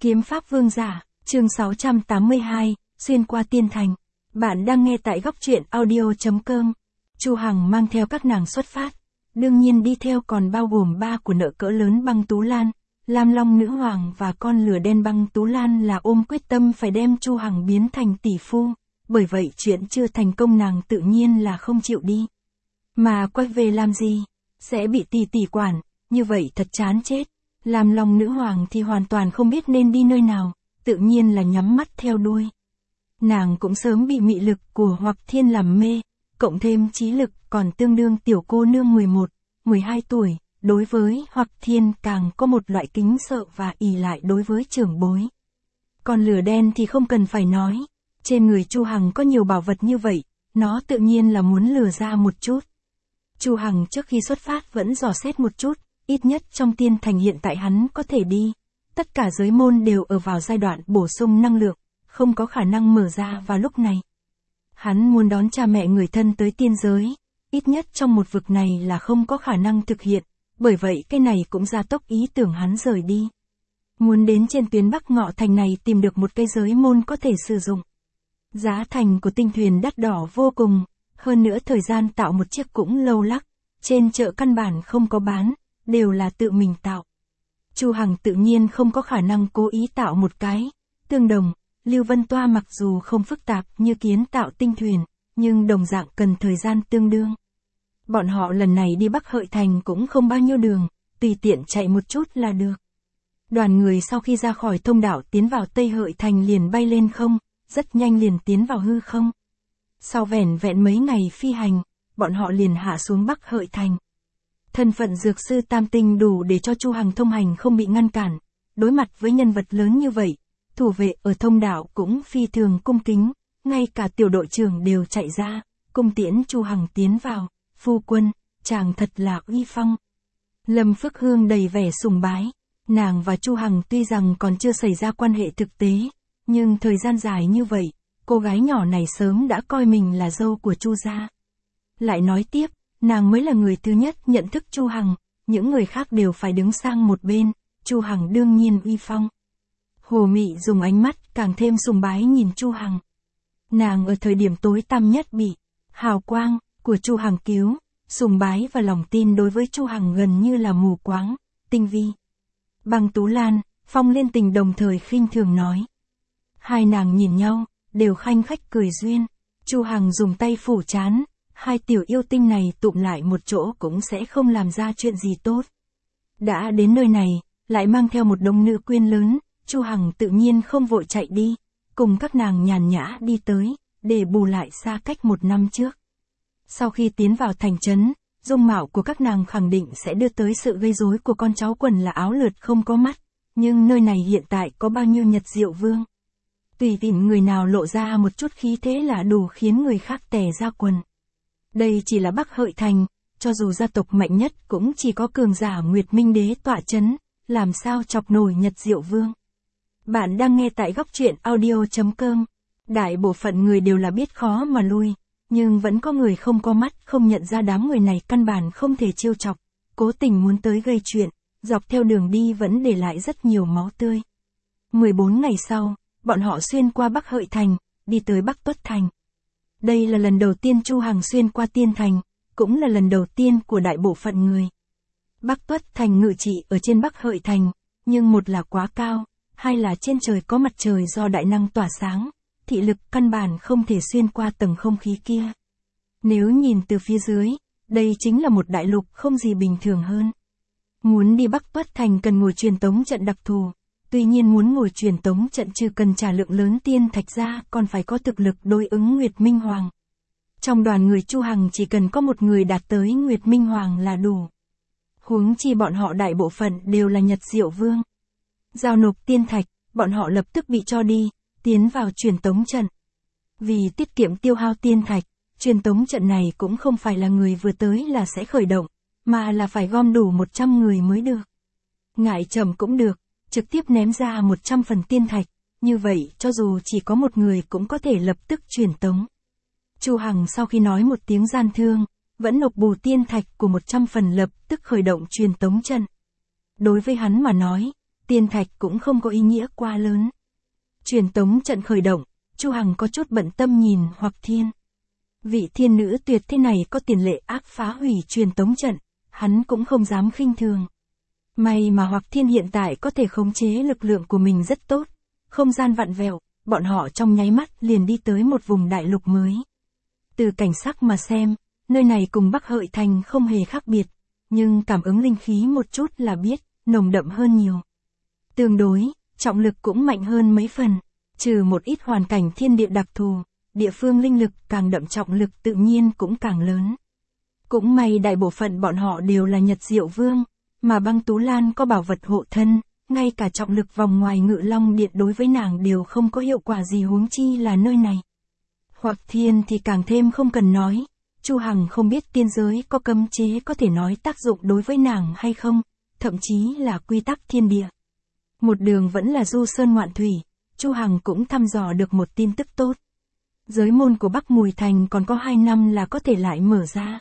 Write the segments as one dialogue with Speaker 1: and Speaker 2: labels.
Speaker 1: Kiếm Pháp Vương Giả, chương 682, xuyên qua tiên thành. Bạn đang nghe tại góc truyện audio.com. Chu Hằng mang theo các nàng xuất phát. Đương nhiên đi theo còn bao gồm ba của nợ cỡ lớn Băng Tú Lan, Lam Long Nữ Hoàng và con lửa đen Băng Tú Lan là ôm quyết tâm phải đem Chu Hằng biến thành tỷ phu. Bởi vậy chuyện chưa thành công nàng tự nhiên là không chịu đi. Mà quay về làm gì? Sẽ bị tỷ tỷ quản, như vậy thật chán chết. Lam Long Nữ Hoàng thì hoàn toàn không biết nên đi nơi nào, tự nhiên là nhắm mắt theo đuôi. Nàng cũng sớm bị mị lực của Hoặc Thiên làm mê, cộng thêm trí lực còn tương đương tiểu cô nương 11, 12 tuổi, đối với Hoặc Thiên càng có một loại kính sợ và ỷ lại đối với trưởng bối. Còn lửa đen thì không cần phải nói, trên người Chu Hằng có nhiều bảo vật như vậy, nó tự nhiên là muốn lừa ra một chút. Chu Hằng trước khi xuất phát vẫn dò xét một chút, ít nhất trong tiên thành hiện tại hắn có thể đi. Tất cả giới môn đều ở vào giai đoạn bổ sung năng lượng, không có khả năng mở ra vào lúc này. Hắn muốn đón cha mẹ người thân tới tiên giới, ít nhất trong một vực này là không có khả năng thực hiện, bởi vậy cái này cũng gia tốc ý tưởng hắn rời đi. Muốn đến trên tuyến Bắc Ngọ Thành này tìm được một cái giới môn có thể sử dụng. Giá thành của tinh thuyền đắt đỏ vô cùng, hơn nữa thời gian tạo một chiếc cũng lâu lắc, trên chợ căn bản không có bán, đều là tự mình tạo. Chu Hằng tự nhiên không có khả năng cố ý tạo một cái. Tương đồng, Lưu Vân Toa mặc dù không phức tạp như kiến tạo tinh thuyền, nhưng đồng dạng cần thời gian tương đương. Bọn họ lần này đi Bắc Hợi Thành cũng không bao nhiêu đường, tùy tiện chạy một chút là được. Đoàn người sau khi ra khỏi thông đạo tiến vào Tây Hợi Thành liền bay lên không, rất nhanh liền tiến vào hư không. Sau vẻn vẹn mấy ngày phi hành, bọn họ liền hạ xuống Bắc Hợi Thành. Thân phận dược sư tam tinh đủ để cho Chu Hằng thông hành không bị ngăn cản. Đối mặt với nhân vật lớn như vậy, thủ vệ ở thông đạo cũng phi thường cung kính, ngay cả tiểu đội trưởng đều chạy ra, cung tiễn Chu Hằng tiến vào. Phu quân, chàng thật là uy phong. Lâm Phước Hương đầy vẻ sùng bái. Nàng và Chu Hằng tuy rằng còn chưa xảy ra quan hệ thực tế, nhưng thời gian dài như vậy, cô gái nhỏ này sớm đã coi mình là dâu của Chu gia. Lại nói tiếp, nàng mới là người thứ nhất nhận thức Chu Hằng, những người khác đều phải đứng sang một bên, Chu Hằng đương nhiên uy phong. Hồ Mị dùng ánh mắt càng thêm sùng bái nhìn Chu Hằng. Nàng ở thời điểm tối tăm nhất bị hào quang của Chu Hằng cứu, sùng bái và lòng tin đối với Chu Hằng gần như là mù quáng, tinh vi. Băng Tú Lan, Phong Liên Tình đồng thời khinh thường nói. Hai nàng nhìn nhau, đều khanh khách cười duyên. Chu Hằng dùng tay phủ trán, hai tiểu yêu tinh này tụm lại một chỗ cũng sẽ không làm ra chuyện gì tốt. Đã đến nơi này, lại mang theo một đống nữ quyến lớn, Chu Hằng tự nhiên không vội chạy đi, cùng các nàng nhàn nhã đi tới, để bù lại xa cách một năm trước. Sau khi tiến vào thành trấn, dung mạo của các nàng khẳng định sẽ đưa tới sự gây rối của con cháu quần là áo lượt không có mắt, nhưng nơi này hiện tại có bao nhiêu Nhật Diệu Vương. Tùy tiện người nào lộ ra một chút khí thế là đủ khiến người khác tè ra quần. Đây chỉ là Bắc Hợi Thành, cho dù gia tộc mạnh nhất cũng chỉ có cường giả Nguyệt Minh Đế tọa chấn, làm sao chọc nổi Nhật Diệu Vương. Bạn đang nghe tại góc truyện audio.com. Đại bộ phận người đều là biết khó mà lui, nhưng vẫn có người không có mắt không nhận ra đám người này căn bản không thể trêu chọc, cố tình muốn tới gây chuyện, dọc theo đường đi vẫn để lại rất nhiều máu tươi. 14 ngày sau, bọn họ xuyên qua Bắc Hợi Thành, đi tới Bắc Tuất Thành. Đây là lần đầu tiên Chu Hằng xuyên qua tiên thành, cũng là lần đầu tiên của đại bộ phận người. Bắc Tuất Thành ngự trị ở trên Bắc Hợi Thành, nhưng một là quá cao, hai là trên trời có mặt trời do đại năng tỏa sáng, thị lực căn bản không thể xuyên qua tầng không khí kia. Nếu nhìn từ phía dưới, đây chính là một đại lục không gì bình thường hơn. Muốn đi Bắc Tuất Thành cần ngồi truyền tống trận đặc thù, tuy nhiên muốn ngồi truyền tống trận trừ cần trả lượng lớn tiên thạch ra còn phải có thực lực đối ứng Nguyệt Minh Hoàng. Trong đoàn người Chu Hằng chỉ cần có một người đạt tới Nguyệt Minh Hoàng là đủ. Huống chi bọn họ đại bộ phận đều là Nhật Diệu Vương. Giao nộp tiên thạch, bọn họ lập tức bị cho đi, tiến vào truyền tống trận. Vì tiết kiệm tiêu hao tiên thạch, truyền tống trận này cũng không phải là người vừa tới là sẽ khởi động, mà là phải gom đủ 100 người mới được. Ngại chậm cũng được, trực tiếp ném ra 100 phần tiên thạch, như vậy cho dù chỉ có một người cũng có thể lập tức truyền tống. Chu Hằng sau khi nói một tiếng gian thương, vẫn nộp bù tiên thạch của 100 phần lập tức khởi động truyền tống trận. Đối với hắn mà nói, Tiên thạch cũng không có ý nghĩa quá lớn. Truyền tống trận khởi động, Chu Hằng có chút bận tâm nhìn Hoặc Thiên. Vị thiên nữ tuyệt thế này có tiền lệ ác phá hủy truyền tống trận, hắn cũng không dám khinh thường. May mà Hoặc Thiên hiện tại có thể khống chế lực lượng của mình rất tốt, không gian vặn vẹo, bọn họ trong nháy mắt liền đi tới một vùng đại lục mới. Từ cảnh sắc mà xem, nơi này cùng Bắc Hợi Thành không hề khác biệt, nhưng cảm ứng linh khí một chút là biết, nồng đậm hơn nhiều. Tương đối, trọng lực cũng mạnh hơn mấy phần, trừ một ít hoàn cảnh thiên địa đặc thù, địa phương linh lực càng đậm trọng lực tự nhiên cũng càng lớn. Cũng may đại bộ phận bọn họ đều là Nhật Diệu Vương, mà Băng Tú Lan có bảo vật hộ thân, ngay cả trọng lực vòng ngoài Ngự Long Điện đối với nàng đều không có hiệu quả gì huống chi là nơi này. Hoặc Thiên thì càng thêm không cần nói, Chu Hằng không biết tiên giới có cấm chế có thể nói tác dụng đối với nàng hay không, thậm chí là quy tắc thiên địa. Một đường vẫn là du sơn ngoạn thủy, Chu Hằng cũng thăm dò được một tin tức tốt. Giới môn của Bắc Mùi Thành còn có 2 năm là có thể lại mở ra.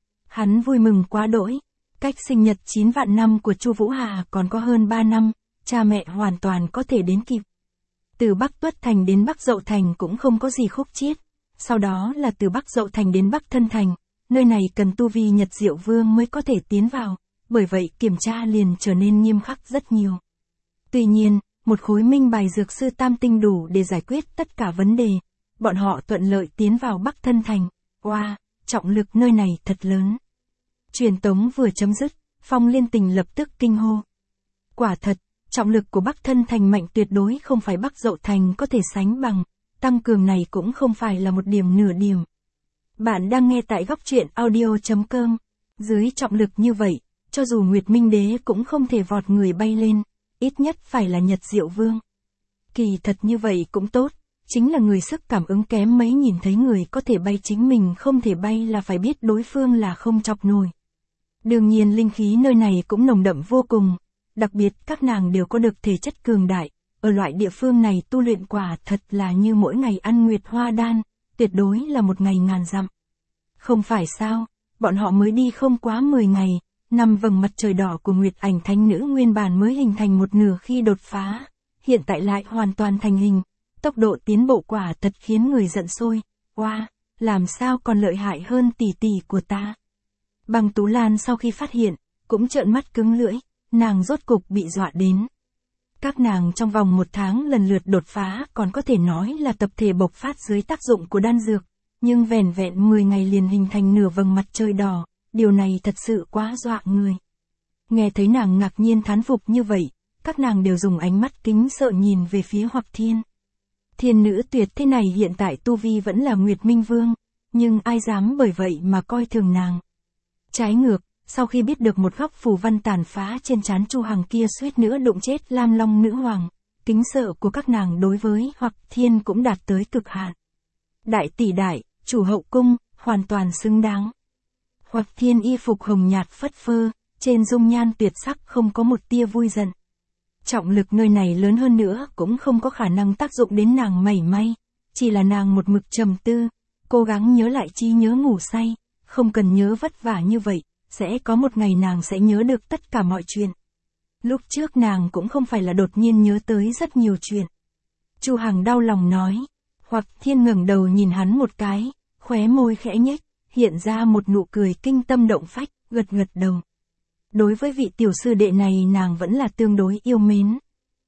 Speaker 1: Hắn vui mừng quá đỗi, cách sinh nhật 9 vạn năm của Chu Vũ Hà còn có hơn 3 năm, cha mẹ hoàn toàn có thể đến kịp. Từ Bắc Tuất Thành đến Bắc Dậu Thành cũng không có gì khúc chiết, sau đó là từ Bắc Dậu Thành đến Bắc Thân Thành, nơi này cần tu vi Nhật Diệu Vương mới có thể tiến vào, bởi vậy kiểm tra liền trở nên nghiêm khắc rất nhiều. Tuy nhiên, một khối minh bài dược sư tam tinh đủ để giải quyết tất cả vấn đề, bọn họ thuận lợi tiến vào Bắc Thân Thành. Wow, trọng lực nơi này thật lớn. Truyền tống vừa chấm dứt, Phong Liên Tình lập tức kinh hô. Quả thật, trọng lực của Bắc Thân Thành mạnh tuyệt đối không phải Bắc Dậu Thành có thể sánh bằng, tăng cường này cũng không phải là một điểm nửa điểm. Bạn đang nghe tại góc truyện audio.com. Dưới trọng lực như vậy, cho dù Nguyệt Minh Đế cũng không thể vọt người bay lên, ít nhất phải là Nhật Diệu Vương. Kỳ thật như vậy cũng tốt, chính là người sức cảm ứng kém mấy nhìn thấy người có thể bay chính mình không thể bay là phải biết đối phương là không chọc nổi. Đương nhiên linh khí nơi này cũng nồng đậm vô cùng, đặc biệt các nàng đều có được thể chất cường đại, ở loại địa phương này tu luyện quả thật là như mỗi ngày ăn nguyệt hoa đan, tuyệt đối là một ngày ngàn dặm. Không phải sao, bọn họ mới đi không quá 10 ngày, 5 vầng mặt trời đỏ của Nguyệt Ảnh Thánh Nữ nguyên bản mới hình thành một nửa khi đột phá, hiện tại lại hoàn toàn thành hình, tốc độ tiến bộ quả thật khiến người giận sôi. Wow, làm sao còn lợi hại hơn tỷ tỷ của ta. Băng Tú Lan sau khi phát hiện, cũng trợn mắt cứng lưỡi, nàng rốt cục bị dọa đến. Các nàng trong vòng 1 tháng lần lượt đột phá còn có thể nói là tập thể bộc phát dưới tác dụng của đan dược, nhưng vẻn vẹn 10 ngày liền hình thành nửa vầng mặt trời đỏ, điều này thật sự quá dọa người. Nghe thấy nàng ngạc nhiên thán phục như vậy, các nàng đều dùng ánh mắt kính sợ nhìn về phía Hoặc Thiên. Thiên nữ tuyệt thế này hiện tại tu vi vẫn là Nguyệt Minh Vương, nhưng ai dám bởi vậy mà coi thường nàng. Trái ngược, sau khi biết được một góc phù văn tàn phá trên trán Chu Hằng kia suýt nữa đụng chết Lam Long Nữ Hoàng, kính sợ của các nàng đối với Hoặc Thiên cũng đạt tới cực hạn. Đại tỷ đại, chủ hậu cung, hoàn toàn xứng đáng. Hoặc Thiên y phục hồng nhạt phất phơ, trên dung nhan tuyệt sắc không có một tia vui giận. Trọng lực nơi này lớn hơn nữa cũng không có khả năng tác dụng đến nàng mảy may, chỉ là nàng một mực trầm tư, cố gắng nhớ lại trí nhớ ngủ say, không cần nhớ vất vả như vậy, sẽ có một ngày nàng sẽ nhớ được tất cả mọi chuyện. Lúc trước nàng cũng không phải là đột nhiên nhớ tới rất nhiều chuyện. Chu Hằng đau lòng nói, Hoặc Thiên ngẩng đầu nhìn hắn một cái, khóe môi khẽ nhếch, hiện ra một nụ cười kinh tâm động phách, gật gật đầu. Đối với vị tiểu sư đệ này nàng vẫn là tương đối yêu mến.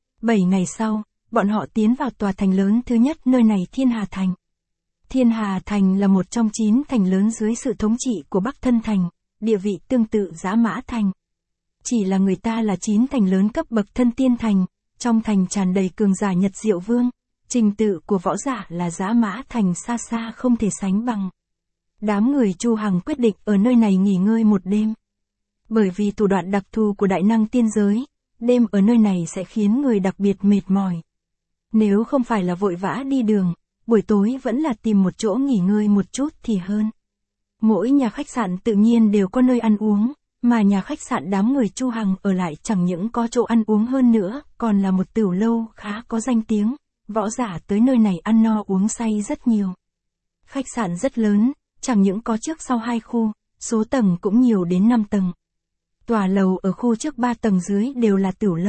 Speaker 1: 7 ngày sau, bọn họ tiến vào tòa thành lớn thứ nhất nơi này Thiên Hà Thành. Thiên Hà Thành là một trong 9 thành lớn dưới sự thống trị của Bắc Thân Thành, địa vị tương tự Dã Mã Thành. Chỉ là người ta là 9 thành lớn cấp bậc Thân Tiên Thành, trong thành tràn đầy cường giả Nhật Diệu Vương, trình tự của võ giả là Dã Mã Thành xa xa không thể sánh bằng. Đám người Chu Hằng quyết định ở nơi này nghỉ ngơi một đêm. Bởi vì thủ đoạn đặc thù của đại năng tiên giới, đêm ở nơi này sẽ khiến người đặc biệt mệt mỏi. Nếu không phải là vội vã đi đường, buổi tối vẫn là tìm một chỗ nghỉ ngơi một chút thì hơn. Mỗi nhà khách sạn tự nhiên đều có nơi ăn uống, mà nhà khách sạn đám người Chu Hằng ở lại chẳng những có chỗ ăn uống hơn nữa, còn là một tửu lâu khá có danh tiếng, võ giả tới nơi này ăn no uống say rất nhiều. Khách sạn rất lớn, chẳng những có trước sau 2 khu, số tầng cũng nhiều đến 5 tầng. Tòa lầu ở khu trước 3 tầng dưới đều là tửu lâu,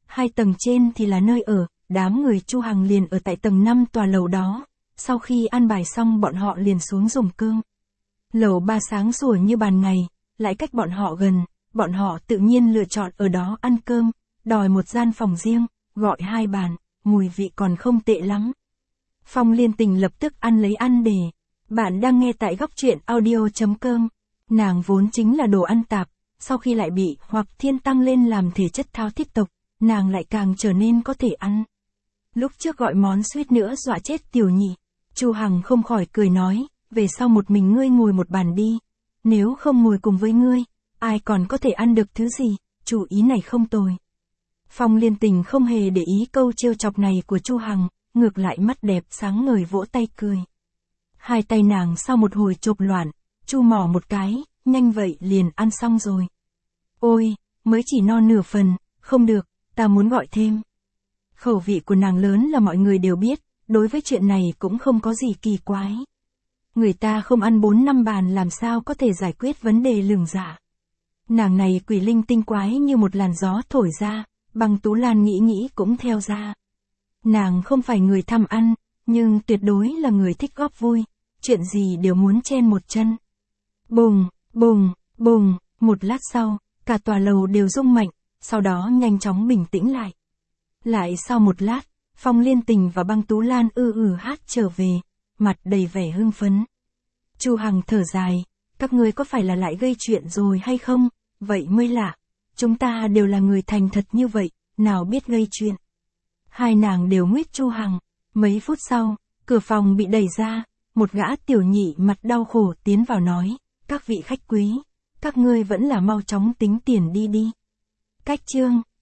Speaker 1: 2 tầng trên thì là nơi ở, đám người Chu Hằng liền ở tại tầng 5 tòa lầu đó. Sau khi ăn bài xong bọn họ liền xuống dùng cơm. Lầu 3 sáng sủa như ban ngày, lại cách bọn họ gần, bọn họ tự nhiên lựa chọn ở đó ăn cơm, đòi một gian phòng riêng, gọi 2 bàn, mùi vị còn không tệ lắm. Phong Liên Tình lập tức ăn lấy ăn để. Bạn đang nghe tại góc truyện audio.com. Nàng vốn chính là đồ ăn tạp, sau khi lại bị Hoặc Thiên tăng lên làm thể chất thao thiết tộc, nàng lại càng trở nên có thể ăn. Lúc trước gọi món suýt nữa dọa chết Tiểu Nhị, Chu Hằng không khỏi cười nói, về sau một mình ngươi ngồi một bàn đi, nếu không ngồi cùng với ngươi, ai còn có thể ăn được thứ gì, chủ ý này không tồi. Phong Liên Tình không hề để ý câu trêu chọc này của Chu Hằng, ngược lại mắt đẹp sáng ngời vỗ tay cười. 2 tay nàng sau một hồi chộp loạn, chu mỏ một cái, nhanh vậy liền ăn xong rồi. Ôi, mới chỉ no nửa phần, không được, ta muốn gọi thêm. Khẩu vị của nàng lớn là mọi người đều biết, đối với chuyện này cũng không có gì kỳ quái. Người ta không ăn 4-5 bàn làm sao có thể giải quyết vấn đề lường dạ. Nàng này quỷ linh tinh quái như một làn gió thổi ra, Băng Tú Lan nghĩ nghĩ cũng theo ra. Nàng không phải người tham ăn, nhưng tuyệt đối là người thích góp vui, chuyện gì đều muốn chen một chân. Bùng, bùng, bùng, một lát sau, cả tòa lầu đều rung mạnh, sau đó nhanh chóng bình tĩnh lại. Lại sau một lát, Phong Liên Tình và Băng Tú Lan hát trở về, mặt đầy vẻ hưng phấn. Chu Hằng thở dài, các ngươi có phải là lại gây chuyện rồi hay không, vậy mới lạ, chúng ta đều là người thành thật như vậy, nào biết gây chuyện. 2 nàng đều nguyết Chu Hằng, mấy phút sau, cửa phòng bị đẩy ra, một gã tiểu nhị mặt đau khổ tiến vào nói, các vị khách quý, các ngươi vẫn là mau chóng tính tiền đi đi. Cách chương